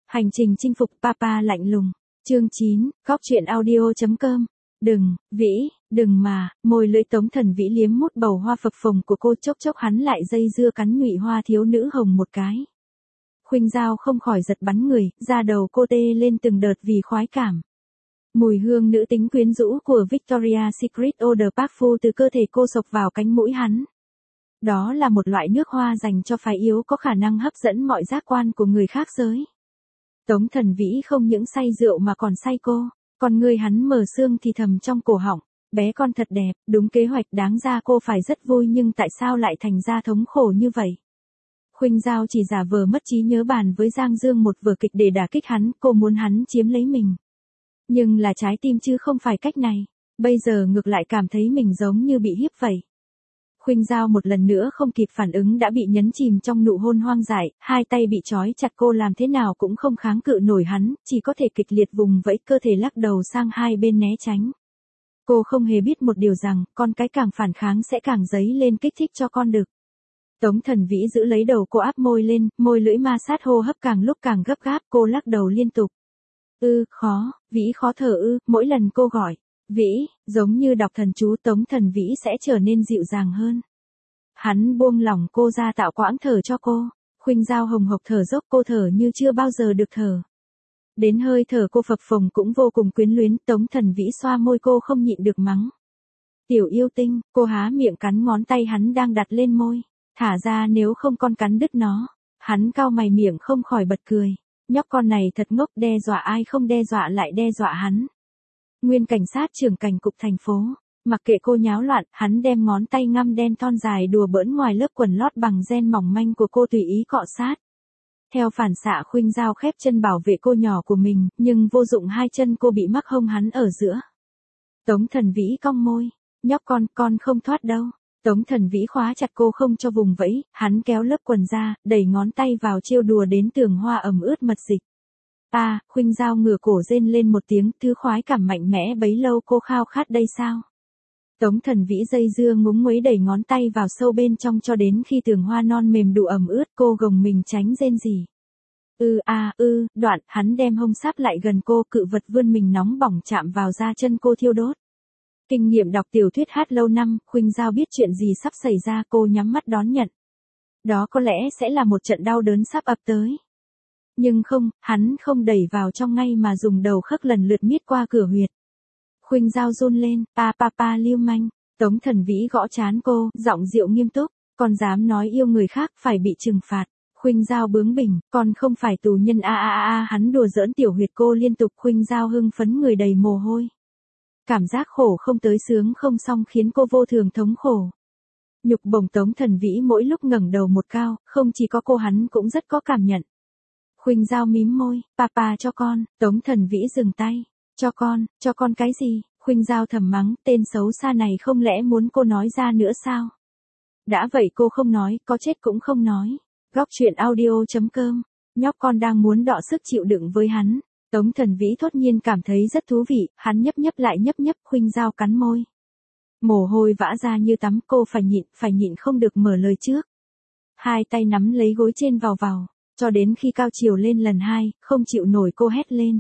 Hành trình chinh phục Papa lạnh lùng. Chương 9, Góc truyện audio.com. Đừng, Vĩ, đừng mà, môi lưỡi Tống Thần Vĩ liếm mút bầu hoa phập phồng của cô, chốc chốc hắn lại dây dưa cắn nhụy hoa thiếu nữ hồng một cái. Khuynh Dao không khỏi giật bắn người, da đầu cô tê lên từng đợt vì khoái cảm. Mùi hương nữ tính quyến rũ của Victoria's Secret Eau de Parfum từ cơ thể cô xộc vào cánh mũi hắn. Đó là một loại nước hoa dành cho phái yếu có khả năng hấp dẫn mọi giác quan của người khác giới. Tống Thần Vĩ không những say rượu mà còn say cô, còn người hắn mở xương thì thầm trong cổ họng, bé con thật đẹp, đúng kế hoạch, đáng ra cô phải rất vui nhưng tại sao lại thành ra thống khổ như vậy. Khuynh Dao chỉ giả vờ mất trí nhớ bàn với Giang Dương một vở kịch để đả kích hắn, cô muốn hắn chiếm lấy mình. Nhưng là trái tim chứ không phải cách này, bây giờ ngược lại cảm thấy mình giống như bị hiếp vậy. Khuynh Dao một lần nữa không kịp phản ứng đã bị nhấn chìm trong nụ hôn hoang dại, hai tay bị trói chặt, cô làm thế nào cũng không kháng cự nổi hắn, chỉ có thể kịch liệt vùng vẫy cơ thể lắc đầu sang hai bên né tránh. Cô không hề biết một điều rằng, con cái càng phản kháng sẽ càng dấy lên kích thích cho con đực. Tống Thần Vĩ giữ lấy đầu cô, áp môi lên, môi lưỡi ma sát, hô hấp càng lúc càng gấp gáp, cô lắc đầu liên tục. Khó, Vĩ khó thở mỗi lần cô gọi Vĩ, giống như đọc thần chú, Tống Thần Vĩ sẽ trở nên dịu dàng hơn. Hắn buông lỏng cô ra, tạo quãng thở cho cô. Khuynh Dao hồng hộc thở dốc, cô thở như chưa bao giờ được thở. Đến hơi thở cô phập phồng cũng vô cùng quyến luyến, Tống Thần Vĩ xoa môi cô không nhịn được mắng. Tiểu yêu tinh, cô há miệng cắn ngón tay hắn đang đặt lên môi. Thả ra nếu không con cắn đứt nó. Hắn cau mày, miệng không khỏi bật cười. Nhóc con này thật ngốc, đe dọa ai không đe dọa lại đe dọa hắn. Nguyên cảnh sát trưởng cảnh cục thành phố, mặc kệ cô nháo loạn, hắn đem ngón tay ngăm đen thon dài đùa bỡn ngoài lớp quần lót bằng ren mỏng manh của cô, tùy ý cọ sát. Theo phản xạ, Khuynh Dao khép chân bảo vệ cô nhỏ của mình, nhưng vô dụng, hai chân cô bị mắc hông hắn ở giữa. Tống Thần Vĩ cong môi, nhóc con không thoát đâu. Tống Thần Vĩ khóa chặt cô không cho vùng vẫy, hắn kéo lớp quần ra, đẩy ngón tay vào trêu đùa đến tường hoa ẩm ướt mật dịch. Khuynh Dao ngửa cổ rên lên một tiếng, thứ khoái cảm mạnh mẽ bấy lâu cô khao khát đây sao? Tống Thần Vĩ dây dưa ngúng nguấy đẩy ngón tay vào sâu bên trong cho đến khi tường hoa non mềm đủ ẩm ướt, cô gồng mình tránh rên rỉ. Đoạn, hắn đem hông sáp lại gần cô, cự vật vươn mình nóng bỏng chạm vào da chân cô thiêu đốt. Kinh nghiệm đọc tiểu thuyết hát lâu năm, Khuynh Dao biết chuyện gì sắp xảy ra, cô nhắm mắt đón nhận. Đó có lẽ sẽ là một trận đau đớn sắp ập tới. Nhưng không, hắn không đẩy vào trong ngay mà dùng đầu khấc lần lượt miết qua cửa huyệt. Khuynh Dao run lên, pa lưu manh. Tống Thần Vĩ gõ trán cô, giọng dịu nghiêm túc, con dám nói yêu người khác phải bị trừng phạt. Khuynh Dao bướng bỉnh, con không phải tù nhân hắn đùa giỡn tiểu huyệt cô liên tục. Khuynh Dao hưng phấn, người đầy mồ hôi. Cảm giác khổ không tới sướng không xong khiến cô vô thường thống khổ. Nhục bổng Tống Thần Vĩ mỗi lúc ngẩng đầu một cao, không chỉ có cô, hắn cũng rất có cảm nhận. Khuynh Dao mím môi, papa cho con. Tống Thần Vĩ dừng tay. Cho con cái gì? Khuynh Dao thầm mắng, tên xấu xa này không lẽ muốn cô nói ra nữa sao? Đã vậy cô không nói, có chết cũng không nói. Góc truyện audio.com. Nhóc con đang muốn đọ sức chịu đựng với hắn. Tống Thần Vĩ thốt nhiên cảm thấy rất thú vị, hắn nhấp lại nhấp, Khuynh Dao cắn môi. Mồ hôi vã ra như tắm, cô phải nhịn không được mở lời trước. Hai tay nắm lấy gối trên vào, cho đến khi cao chiều lên lần 2, không chịu nổi cô hét lên.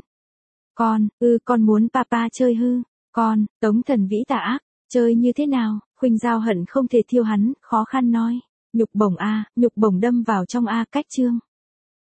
Con muốn papa chơi hư. Tống Thần Vĩ tà ác, chơi như thế nào? Khuynh Dao hận không thể thiêu hắn, khó khăn nói. Nhục bổng đâm vào trong cách chương.